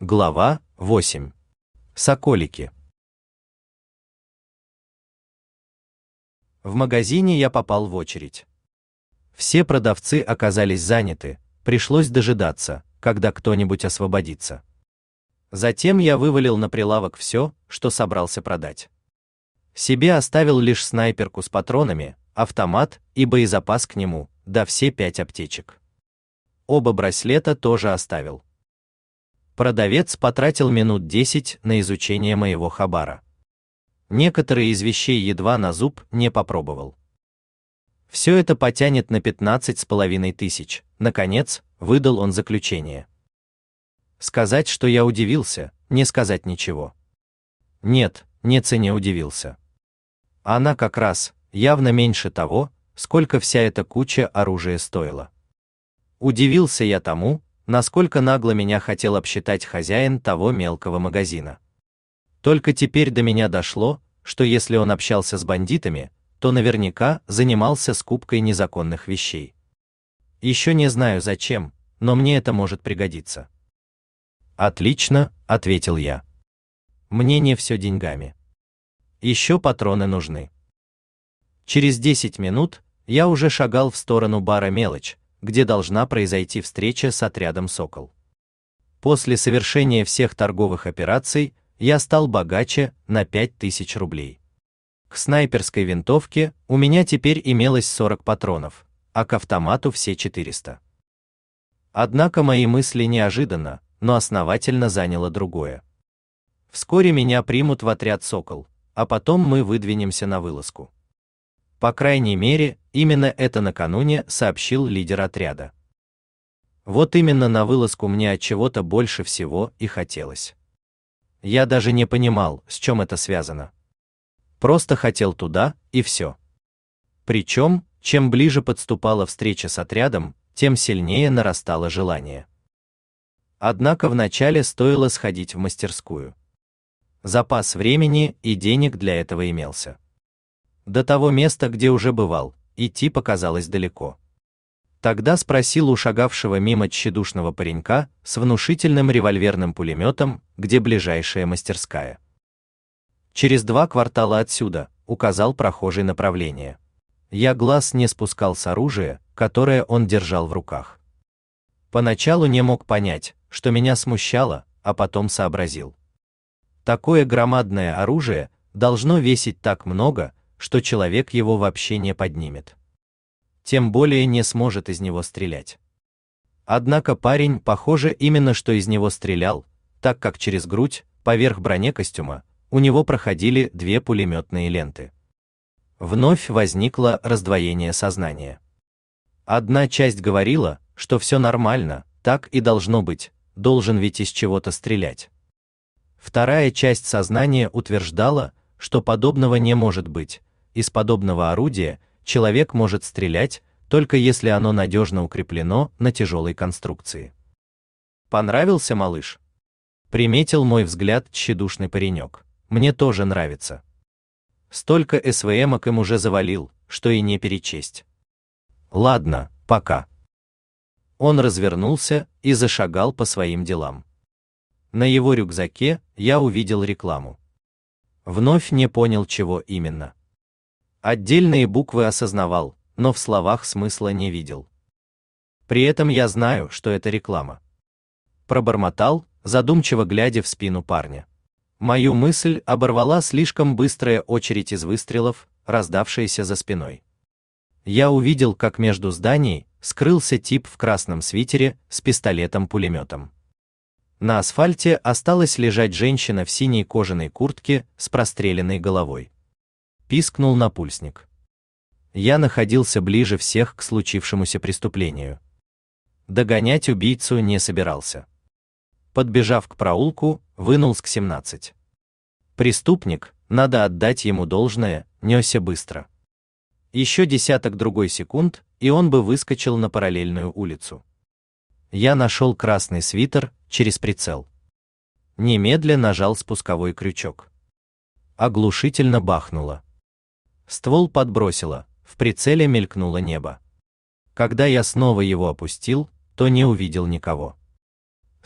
Глава 8. Соколики. В магазине я попал в очередь. Все продавцы оказались заняты, пришлось дожидаться, когда кто-нибудь освободится. Затем я вывалил на прилавок все, что собрался продать. Себе оставил лишь снайперку с патронами, автомат и боезапас к нему, да все 5 аптечек. Оба браслета тоже оставил. Продавец потратил минут 10 на изучение моего хабара. Некоторые из вещей едва на зуб не попробовал. Все это потянет на 15,5 тысяч. Наконец, выдал он заключение. Сказать, что я удивился, не сказать ничего. Нет, не цене удивился. Она как раз явно меньше того, сколько вся эта куча оружия стоила. Удивился я тому, насколько нагло меня хотел обсчитать хозяин того мелкого магазина. Только теперь до меня дошло, что если он общался с бандитами, то наверняка занимался скупкой незаконных вещей. Еще не знаю зачем, но мне это может пригодиться. Отлично, ответил я. Мне не все деньгами. Еще патроны нужны. Через 10 минут я уже шагал в сторону бара «Мелочь», где должна произойти встреча с отрядом «Сокол». После совершения всех торговых операций я стал богаче на 5000 рублей. К снайперской винтовке у меня теперь имелось 40 патронов, а к автомату все 400. Однако мои мысли неожиданно, но основательно заняло другое. Вскоре меня примут в отряд «Сокол», а потом мы выдвинемся на вылазку. По крайней мере, именно это накануне сообщил лидер отряда. Вот именно на вылазку мне от чего-то больше всего и хотелось. Я даже не понимал, с чем это связано. Просто хотел туда, и все. Причем, чем ближе подступала встреча с отрядом, тем сильнее нарастало желание. Однако вначале стоило сходить в мастерскую. Запас времени и денег для этого имелся. До того места, где уже бывал, идти показалось далеко. Тогда спросил у шагавшего мимо тщедушного паренька с внушительным револьверным пулеметом, где ближайшая мастерская. Через 2 квартала отсюда, указал прохожий направление. Я глаз не спускал с оружия, которое он держал в руках. Поначалу не мог понять, что меня смущало, а потом сообразил. Такое громадное оружие должно весить так много, что человек его вообще не поднимет. Тем более не сможет из него стрелять. Однако парень, похоже, именно что из него стрелял, так как через грудь, поверх бронекостюма, у него проходили 2 пулеметные ленты. Вновь возникло раздвоение сознания. Одна часть говорила, что все нормально, так и должно быть, должен ведь из чего-то стрелять. Вторая часть сознания утверждала, что подобного не может быть. Из подобного орудия человек может стрелять, только если оно надежно укреплено на тяжелой конструкции. Понравился малыш? Приметил мой взгляд тщедушный паренек. Мне тоже нравится. Столько СВМок им уже завалил, что и не перечесть. Ладно, пока. Он развернулся и зашагал по своим делам. На его рюкзаке я увидел рекламу. Вновь не понял, чего именно. Отдельные буквы осознавал, но в словах смысла не видел. При этом я знаю, что это реклама. Пробормотал, задумчиво глядя в спину парня. Мою мысль оборвала слишком быстрая очередь из выстрелов, раздавшаяся за спиной. Я увидел, как между зданий скрылся тип в красном свитере с пистолетом-пулеметом. На асфальте осталась лежать женщина в синей кожаной куртке с простреленной головой. Пискнул напульсник. Я находился ближе всех к случившемуся преступлению. Догонять убийцу не собирался. Подбежав к проулку, вынул СК-17. Преступник, надо отдать ему должное, несся быстро. Еще десяток-другой секунд, и он бы выскочил на параллельную улицу. Я нашел красный свитер через прицел. Немедля нажал спусковой крючок. Оглушительно бахнуло. Ствол подбросило, в прицеле мелькнуло небо. Когда я снова его опустил, то не увидел никого.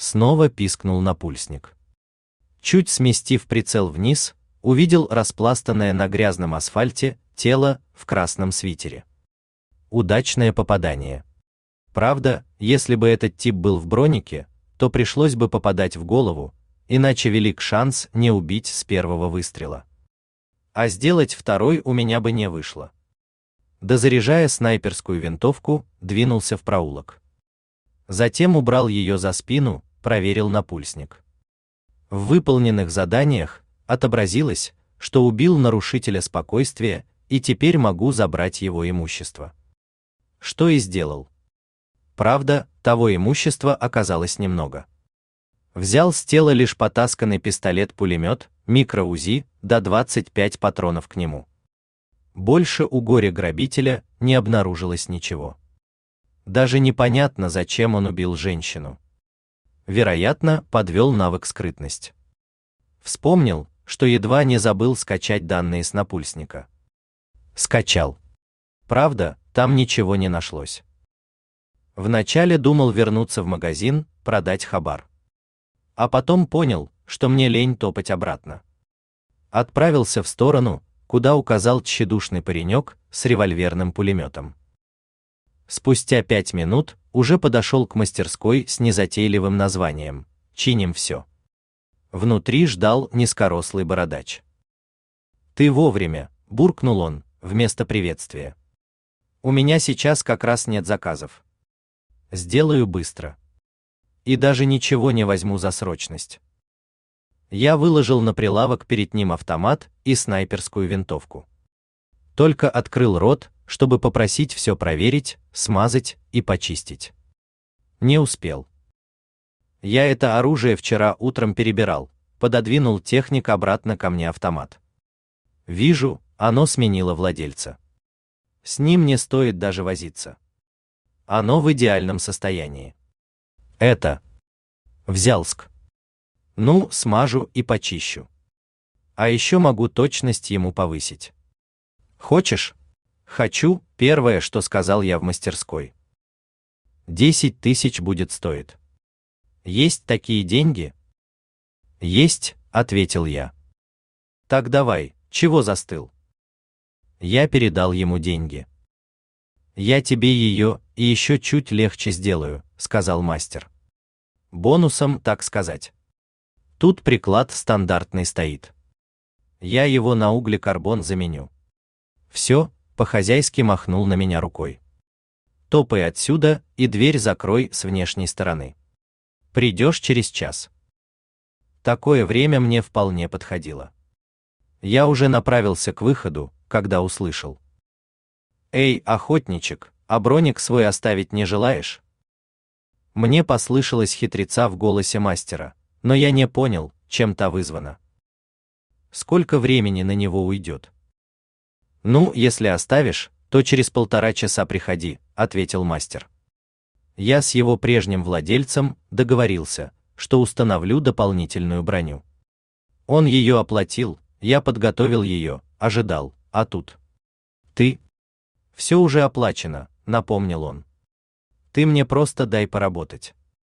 Снова пискнул напульсник. Чуть сместив прицел вниз, увидел распластанное на грязном асфальте тело в красном свитере. Удачное попадание. Правда, если бы этот тип был в бронике, то пришлось бы попадать в голову, иначе велик шанс не убить с первого выстрела. А сделать второй у меня бы не вышло. Дозаряжая снайперскую винтовку, двинулся в проулок. Затем убрал ее за спину, проверил напульсник. В выполненных заданиях отобразилось, что убил нарушителя спокойствия и теперь могу забрать его имущество. Что и сделал. Правда, того имущества оказалось немного. Взял с тела лишь потасканный пистолет-пулемет, микро-УЗИ, до 25 патронов к нему. Больше у горя-грабителя не обнаружилось ничего. Даже непонятно, зачем он убил женщину. Вероятно, подвел навык скрытность. Вспомнил, что едва не забыл скачать данные с напульсника. Скачал. Правда, там ничего не нашлось. Вначале думал вернуться в магазин, продать хабар. А потом понял, что мне лень топать обратно. Отправился в сторону, куда указал тщедушный паренек с револьверным пулеметом. Спустя 5 минут уже подошел к мастерской с незатейливым названием «Чиним все». Внутри ждал низкорослый бородач. «Ты вовремя», — буркнул он, вместо приветствия. «У меня сейчас как раз нет заказов. Сделаю быстро. И даже ничего не возьму за срочность». Я выложил на прилавок перед ним автомат и снайперскую винтовку. Только открыл рот, чтобы попросить все проверить, смазать и почистить. Не успел. Я это оружие вчера утром перебирал, пододвинул техник обратно ко мне автомат. Вижу, оно сменило владельца. С ним не стоит даже возиться. Оно в идеальном состоянии. Это Взялск. Ну, смажу и почищу. А еще могу точность ему повысить. Хочешь? Хочу, первое, что сказал я в мастерской. 10 000 будет стоить. Есть такие деньги? Есть, ответил я. Так давай, чего застыл? Я передал ему деньги. Я тебе ее и еще чуть легче сделаю, сказал мастер. Бонусом, так сказать. Тут приклад стандартный стоит. Я его на углекарбон заменю. Все, по-хозяйски махнул на меня рукой. Топай отсюда и дверь закрой с внешней стороны. Придешь через час. Такое время мне вполне подходило. Я уже направился к выходу, когда услышал. «Эй, охотничек, а броник свой оставить не желаешь?» Мне послышалось хитреца в голосе мастера, но я не понял, чем та вызвана. Сколько времени на него уйдет? Ну, если оставишь, то через 1,5 часа приходи, ответил мастер. Я с его прежним владельцем договорился, что установлю дополнительную броню. Он ее оплатил, я подготовил ее, ожидал, а тут. Ты? Все уже оплачено, напомнил он. Ты мне просто дай поработать.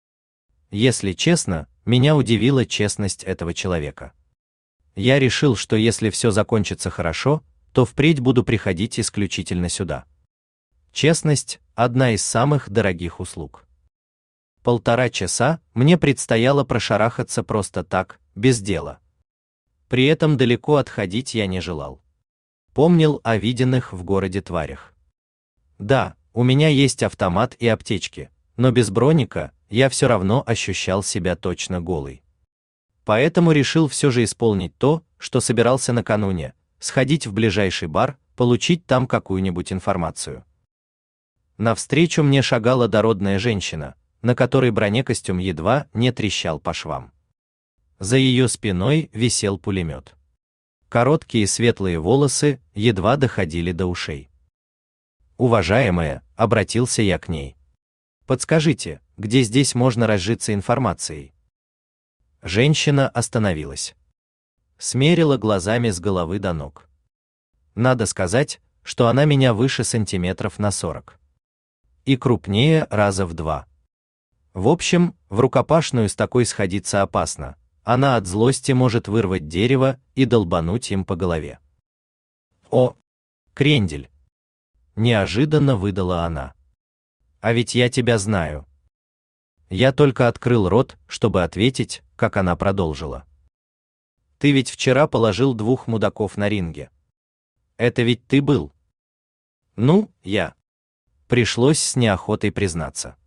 Если честно, меня удивила честность этого человека. Я решил, что если все закончится хорошо, то впредь буду приходить исключительно сюда. Честность – одна из самых дорогих услуг. 1,5 часа мне предстояло прошарахаться просто так, без дела. При этом далеко отходить я не желал. Помнил о виденных в городе тварях. Да, у меня есть автомат и аптечки, но без броника я все равно ощущал себя точно голый. Поэтому решил все же исполнить то, что собирался накануне, сходить в ближайший бар, получить там какую-нибудь информацию. Навстречу мне шагала дородная женщина, на которой бронекостюм едва не трещал по швам. За ее спиной висел пулемет. Короткие светлые волосы едва доходили до ушей. «Уважаемая», — обратился я к ней. «Подскажите, где здесь можно разжиться информацией?» Женщина остановилась. Смерила глазами с головы до ног. Надо сказать, что она меня выше сантиметров на 40. И крупнее раза в 2. В общем, в рукопашную с такой сходиться опасно. Она от злости может вырвать дерево и долбануть им по голове. О, крендель! Неожиданно выдала она. А ведь я тебя знаю. Я только открыл рот, чтобы ответить, как она продолжила. Ты ведь вчера положил 2 мудаков на ринге. Это ведь ты был. Ну, я. Пришлось с неохотой признаться.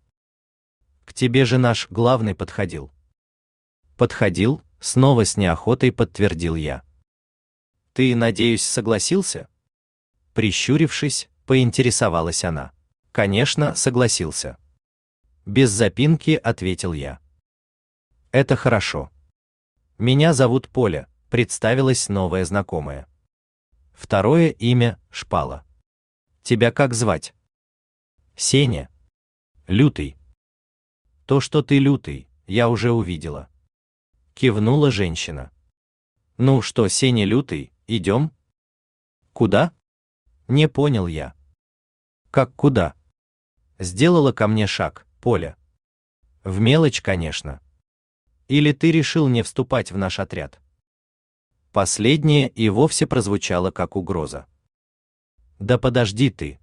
К тебе же наш главный подходил. Подходил, снова с неохотой подтвердил я. Ты, надеюсь, согласился? Прищурившись, поинтересовалась она. Конечно, согласился. Без запинки ответил я. Это хорошо. Меня зовут Поля, представилась новая знакомая. Второе имя — Шпала. Тебя как звать? Сеня. Лютый. То, что ты лютый, я уже увидела. Кивнула женщина. Ну что, Сеня лютый, идем? Куда? Не понял я. Как куда? Сделала ко мне шаг, Поля. В мелочь, конечно. Или ты решил не вступать в наш отряд? Последнее и вовсе прозвучало как угроза. Да подожди ты.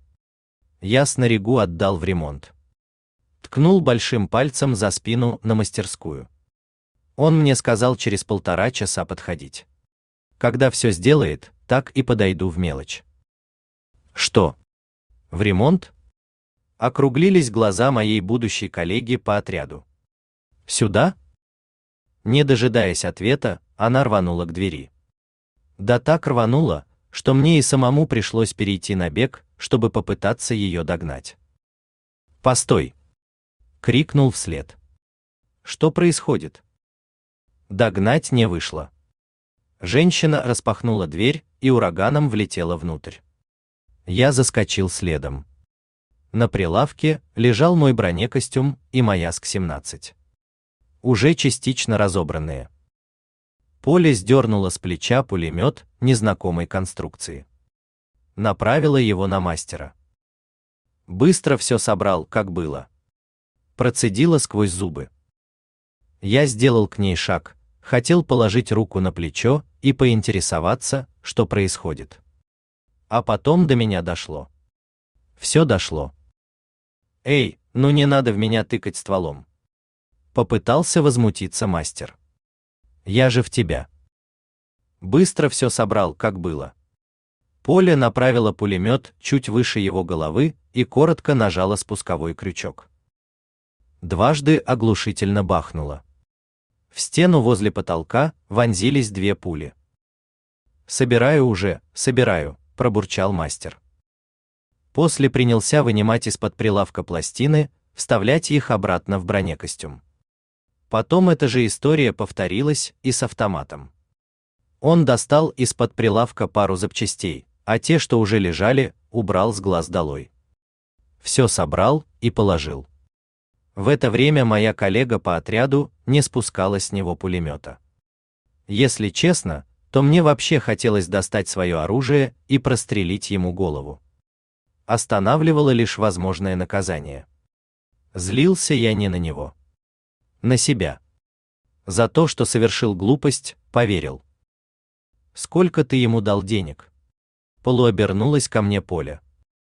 Я снарягу отдал в ремонт. Ткнул большим пальцем за спину на мастерскую. Он мне сказал через 1,5 часа подходить. Когда все сделает, так и подойду в мелочь. Что? В ремонт? Округлились глаза моей будущей коллеги по отряду. Сюда? Не дожидаясь ответа, она рванула к двери. Да так рванула, что мне и самому пришлось перейти на бег, чтобы попытаться ее догнать. «Постой!» — крикнул вслед. «Что происходит?» Догнать не вышло. Женщина распахнула дверь и ураганом влетела внутрь. Я заскочил следом. На прилавке лежал мой бронекостюм и моя СК-17. Уже частично разобранные. Поля сдернула с плеча пулемет незнакомой конструкции. Направила его на мастера. Быстро все собрал, как было. Процедила сквозь зубы. Я сделал к ней шаг, хотел положить руку на плечо и поинтересоваться, что происходит. А потом до меня дошло. Все дошло. «Эй, ну не надо в меня тыкать стволом!» Попытался возмутиться мастер. «Я же в тебя!» Быстро все собрал, как было. Поля направила пулемет чуть выше его головы и коротко нажала спусковой крючок. Дважды оглушительно бахнуло. В стену возле потолка вонзились 2 пули. «Собираю уже, собираю», — пробурчал мастер. После принялся вынимать из-под прилавка пластины, вставлять их обратно в бронекостюм. Потом эта же история повторилась и с автоматом. Он достал из-под прилавка пару запчастей, а те, что уже лежали, убрал с глаз долой. Все собрал и положил. В это время моя коллега по отряду не спускала с него пулемета. Если честно, то мне вообще хотелось достать свое оружие и прострелить ему голову. Останавливало лишь возможное наказание. Злился я не на него. На себя. За то, что совершил глупость, поверил. «Сколько ты ему дал денег?» Полуобернулась ко мне Поля.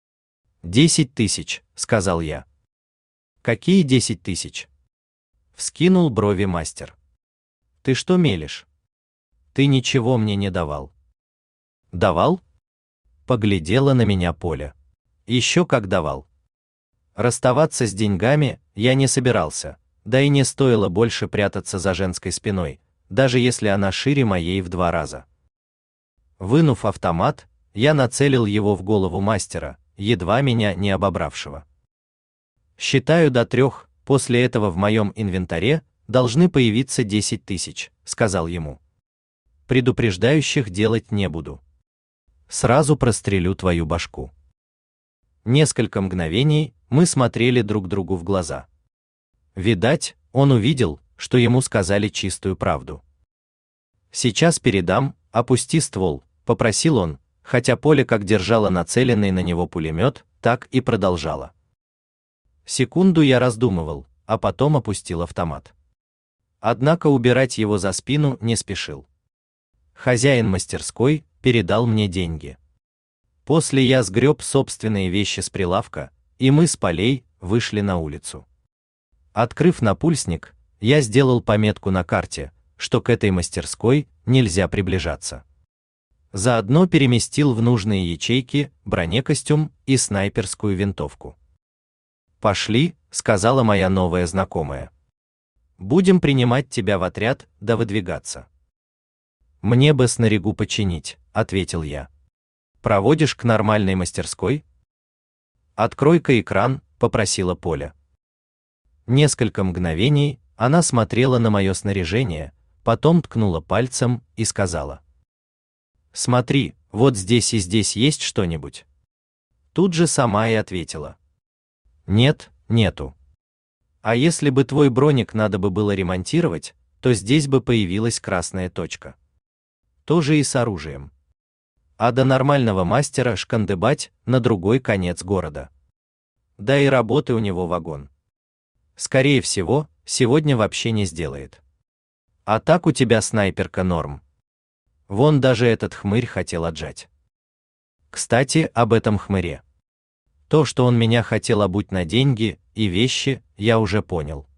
10 000, сказал я. Какие 10 000? Вскинул брови мастер. Ты что мелешь? Ты ничего мне не давал. Давал? Поглядела на меня Поля. Еще как давал. Расставаться с деньгами я не собирался, да и не стоило больше прятаться за женской спиной, даже если она шире моей в 2 раза. Вынув автомат, я нацелил его в голову мастера, едва меня не обобравшего. «Считаю до 3, после этого в моем инвентаре должны появиться 10 000», — сказал ему. «Предупреждающих делать не буду. Сразу прострелю твою башку». Несколько мгновений мы смотрели друг другу в глаза. Видать, он увидел, что ему сказали чистую правду. «Сейчас передам, опусти ствол», — попросил он, хотя Поля как держала нацеленный на него пулемет, так и продолжала. Секунду я раздумывал, а потом опустил автомат. Однако убирать его за спину не спешил. Хозяин мастерской передал мне деньги. После я сгреб собственные вещи с прилавка, и мы с Полей вышли на улицу. Открыв напульсник, я сделал пометку на карте, что к этой мастерской нельзя приближаться. Заодно переместил в нужные ячейки бронекостюм и снайперскую винтовку. «Пошли», — сказала моя новая знакомая. «Будем принимать тебя в отряд, да выдвигаться». «Мне бы снарягу починить», — ответил я. «Проводишь к нормальной мастерской?» «Открой-ка экран», — попросила Поля. Несколько мгновений она смотрела на мое снаряжение, потом ткнула пальцем и сказала: «Смотри, вот здесь и здесь есть что-нибудь?» Тут же сама и ответила: «Нет, нету. А если бы твой броник надо бы было ремонтировать, то здесь бы появилась красная точка. Тоже и с оружием. А до нормального мастера шкандыбать на другой конец города. Да и работы у него вагон. Скорее всего, сегодня вообще не сделает. А так у тебя снайперка норм. Вон даже этот хмырь хотел отжать». Кстати, об этом хмыре. То, что он меня хотел обуть на деньги и вещи, я уже понял.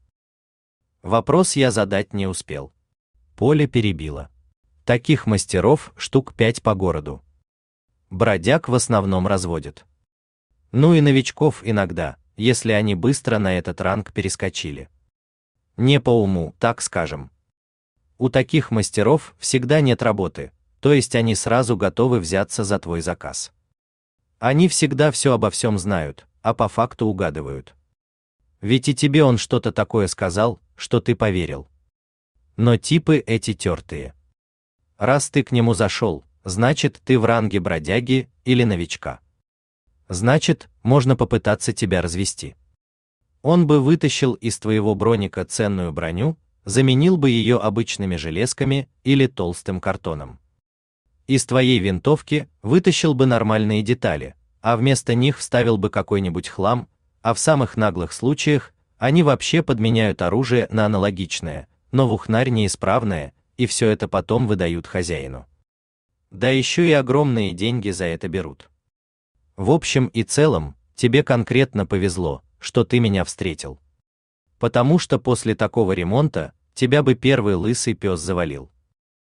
Вопрос я задать не успел. Поля перебила. Таких мастеров штук 5 по городу. Бродяг в основном разводят. Ну и новичков иногда, если они быстро на этот ранг перескочили. Не по уму, так скажем. У таких мастеров всегда нет работы, то есть они сразу готовы взяться за твой заказ. Они всегда все обо всем знают, а по факту угадывают. Ведь и тебе он что-то такое сказал, что ты поверил. Но типы эти тертые. Раз ты к нему зашел, значит, ты в ранге бродяги или новичка. Значит, можно попытаться тебя развести. Он бы вытащил из твоего броника ценную броню, заменил бы ее обычными железками или толстым картоном. Из твоей винтовки вытащил бы нормальные детали, а вместо них вставил бы какой-нибудь хлам, а в самых наглых случаях они вообще подменяют оружие на аналогичное, но в ухнарь неисправное, и все это потом выдают хозяину. Да еще и огромные деньги за это берут. В общем и целом, тебе конкретно повезло, что ты меня встретил. Потому что после такого ремонта тебя бы первый лысый пес завалил.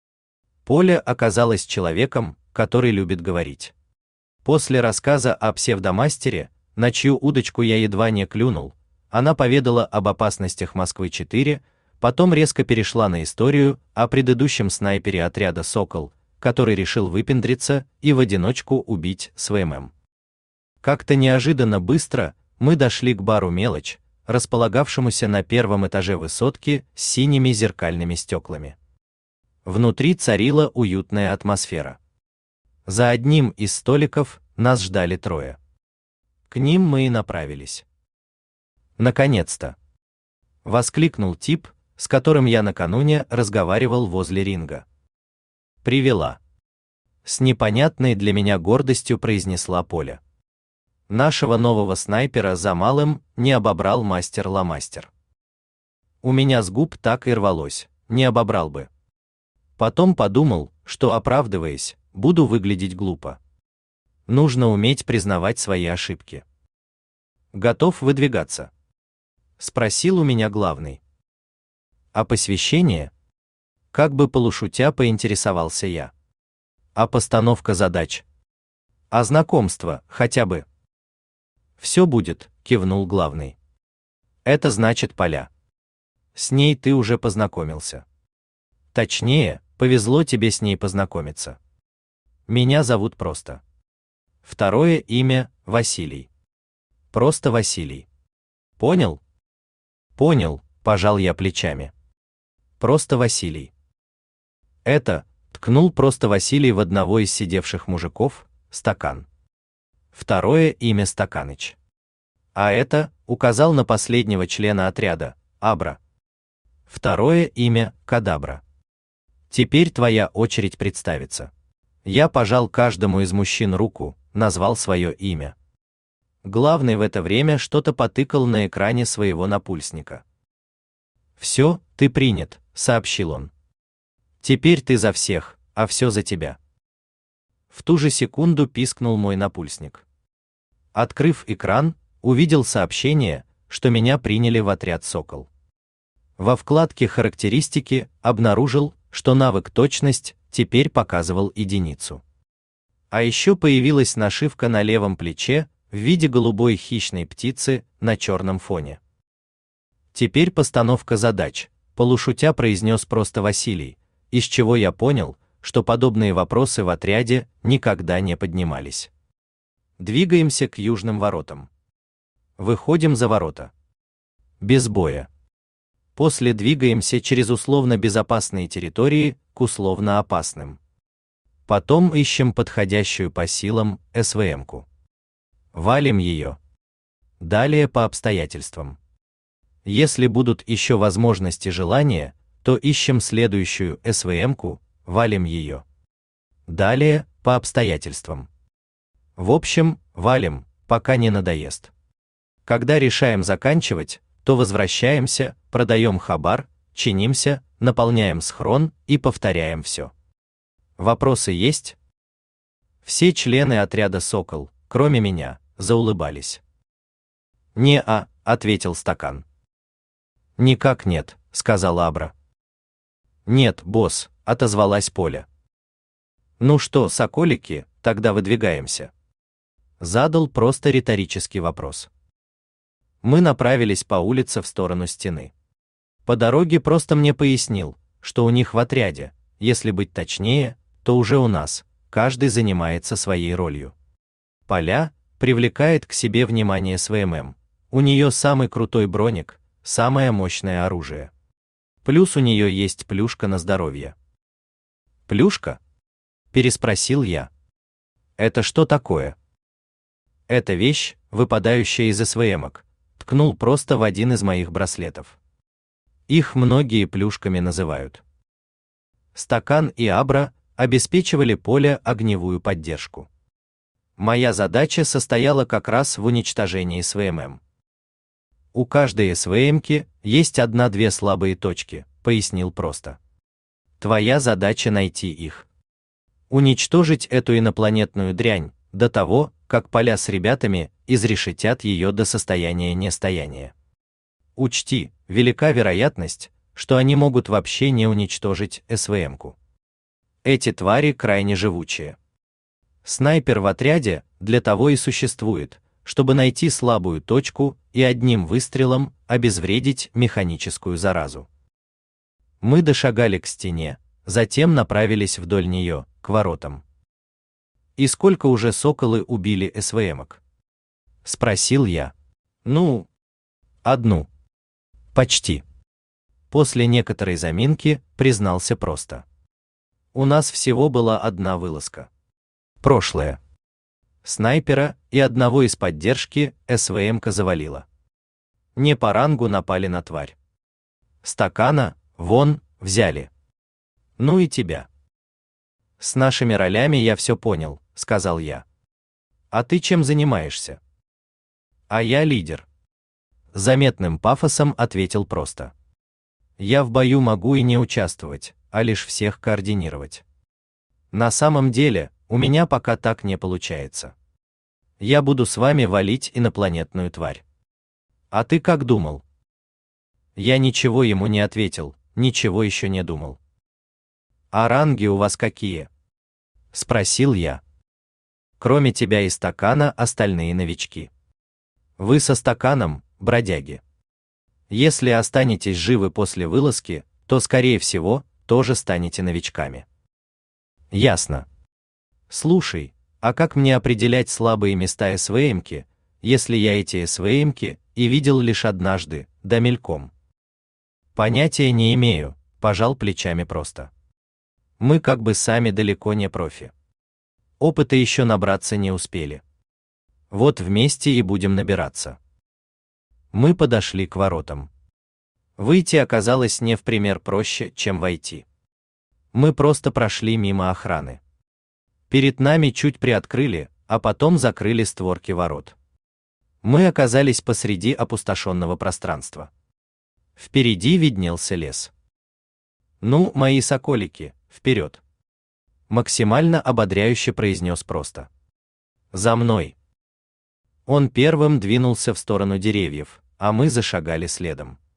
Поля оказалась человеком, который любит говорить. После рассказа о псевдомастере, на чью удочку я едва не клюнул, она поведала об опасностях Москвы-4, потом резко перешла на историю о предыдущем снайпере отряда «Сокол», который решил выпендриться и в одиночку убить СВМ. Как-то неожиданно быстро мы дошли к бару «Мелочь», располагавшемуся на первом этаже высотки с синими зеркальными стеклами. Внутри царила уютная атмосфера. За одним из столиков нас ждали трое. К ним мы и направились. «Наконец-то!» — воскликнул тип, с которым я накануне разговаривал возле ринга. «Привела!» — с непонятной для меня гордостью произнесла Поля. «Нашего нового снайпера за малым не обобрал мастер-ламастер». У меня с губ так и рвалось, не обобрал бы. Потом подумал, что, оправдываясь, буду выглядеть глупо. Нужно уметь признавать свои ошибки. «Готов выдвигаться?» — спросил у меня главный. «А посвящение?» — как бы полушутя поинтересовался я. «А постановка задач?» «А знакомство, хотя бы?» «Все будет», — кивнул главный. «Это значит Поля. С ней ты уже познакомился. Точнее, повезло тебе с ней познакомиться. Меня зовут просто. Второе имя — Василий. Просто Василий. Понял?» «Понял», — пожал я плечами. «Просто Василий». «Это», — ткнул просто Василий в одного из сидевших мужиков, — «Стакан». Второе имя Стаканыч. «А это», — указал на последнего члена отряда, — Абра. Второе имя — Кадабра. Теперь твоя очередь представиться». Я пожал каждому из мужчин руку, назвал свое имя. Главный в это время что-то потыкал на экране своего напульсника. «Все, ты принят», — сообщил он. «Теперь ты за всех, а все за тебя». В ту же секунду пискнул мой напульсник. Открыв экран, увидел сообщение, что меня приняли в отряд «Сокол». Во вкладке «Характеристики» обнаружил, что навык «Точность» теперь показывал единицу. А еще появилась нашивка на левом плече в виде голубой хищной птицы на черном фоне. «Теперь постановка задач», — полушутя произнес просто Василий, из чего я понял, что подобные вопросы в отряде никогда не поднимались. Двигаемся к южным воротам. Выходим за ворота. Без боя. После двигаемся через условно безопасные территории к условно опасным. Потом ищем подходящую по силам СВМ-ку. Валим ее. Далее по обстоятельствам. Если будут еще возможности желания, то ищем следующую СВМ-ку, валим ее. Далее по обстоятельствам. В общем, валим, пока не надоест. Когда решаем заканчивать, то возвращаемся, продаем хабар, чинимся, наполняем схрон и повторяем все. Вопросы есть? Все члены отряда «Сокол», кроме меня, заулыбались. «Не-а», — ответил Стакан. «Никак нет», — сказала Абра. «Нет, босс», — отозвалась Поля. «Ну что, соколики, тогда выдвигаемся?» Задал просто риторический вопрос. Мы направились по улице в сторону стены. По дороге просто мне пояснил, что у них в отряде, если быть точнее, то уже у нас, каждый занимается своей ролью. Поля привлекает к себе внимание СВМ. У нее самый крутой броник, самое мощное оружие. Плюс у нее есть плюшка на здоровье. «Плюшка?» – переспросил я. «Это что такое?» «Это вещь, выпадающая из СВМок», ткнул просто в один из моих браслетов. Их многие плюшками называют. Стакан и Абра обеспечивали Поле огневую поддержку. Моя задача состояла как раз в уничтожении СВМ. У каждой СВМки есть одна-две слабые точки, пояснил просто. Твоя задача найти их. Уничтожить эту инопланетную дрянь до того, как Поля с ребятами изрешетят ее до состояния нестояния. Учти, велика вероятность, что они могут вообще не уничтожить СВМ-ку. Эти твари крайне живучие. Снайпер в отряде для того и существует, чтобы найти слабую точку и одним выстрелом обезвредить механическую заразу. Мы дошагали к стене, затем направились вдоль нее, к воротам. «И сколько уже соколы убили СВМок?» — спросил я. «Ну, одну. Почти». После некоторой заминки признался просто. «У нас всего была одна вылазка. Прошлое. Снайпера и одного из поддержки СВМка завалила. Не по рангу напали на тварь. Стакана, вон, взяли. Ну и тебя». «С нашими ролями я все понял», — сказал я. «А ты чем занимаешься?» «А я лидер». Заметным пафосом ответил просто. «Я в бою могу и не участвовать, а лишь всех координировать. На самом деле, у меня пока так не получается. Я буду с вами валить инопланетную тварь. А ты как думал?» Я ничего ему не ответил, ничего еще не думал. «А ранги у вас какие?» — спросил я. «Кроме тебя и Стакана остальные новички. Вы со Стаканом, бродяги. Если останетесь живы после вылазки, то, скорее всего, тоже станете новичками». «Ясно. Слушай, а как мне определять слабые места СВМки, если я эти СВМки и видел лишь однажды, да мельком?» «Понятия не имею», — пожал плечами просто. «Мы как бы сами далеко не профи. Опыта еще набраться не успели. Вот вместе и будем набираться». Мы подошли к воротам. Выйти оказалось не в пример проще, чем войти. Мы просто прошли мимо охраны. Перед нами чуть приоткрыли, а потом закрыли створки ворот. Мы оказались посреди опустошенного пространства. Впереди виднелся лес. Ну, мои соколики, вперед! Максимально ободряюще произнес просто. За мной! Он первым двинулся в сторону деревьев, а мы зашагали следом.